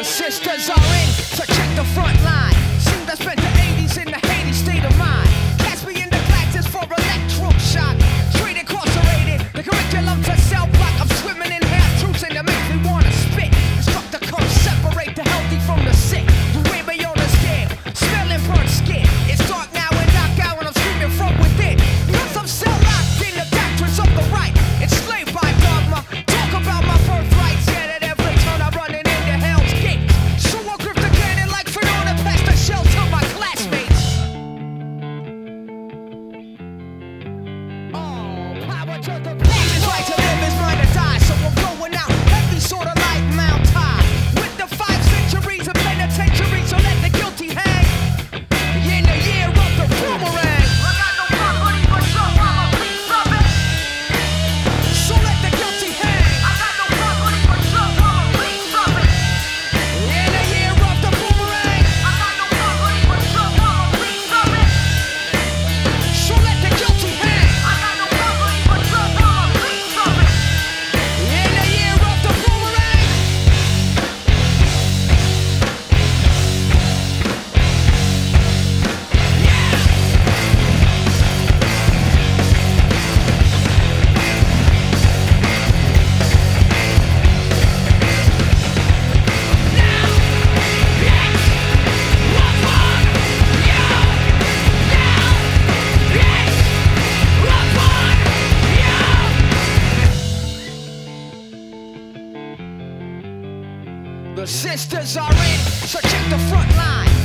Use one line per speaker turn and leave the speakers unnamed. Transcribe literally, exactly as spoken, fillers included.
sisters are in, so check the front line. Seemed I spent the eighties in the Hades state of mind. Cast me in the classes for electroshock. Straight incarcerated, the curriculum to cell block. I'm swimming in half truths and it makes me wanna spit. Instructor come separate the healthy from the sick. You wear me on the scale, smelling burnt skin. It's dark now and knockout and I'm screaming from within. Cause I'm cell locked in the doctrines of the right. Enslaved by dogma. Talk about my birthright. Said at every turn I'm running into hell's gate. So I grip the cannon like Fiona and pass the shell to my classmates. Oh, power to the people. His right to live is mine to die. So I'm going out heavy, sort of like Mount High. With the five centuries of penitentiary, so let the guilty hang. In the year of the boomerang. I got no property for some, I'm a piece of it. So let the guilty hang. I got no property for some, I'm a piece of it. In the year of the boomerang. I got no property for some, I'm a piece of it. So let the guilty hang. I got no property for some, I'm a piece of it. In the year of the boomerang. The sisters are in, so check the front line.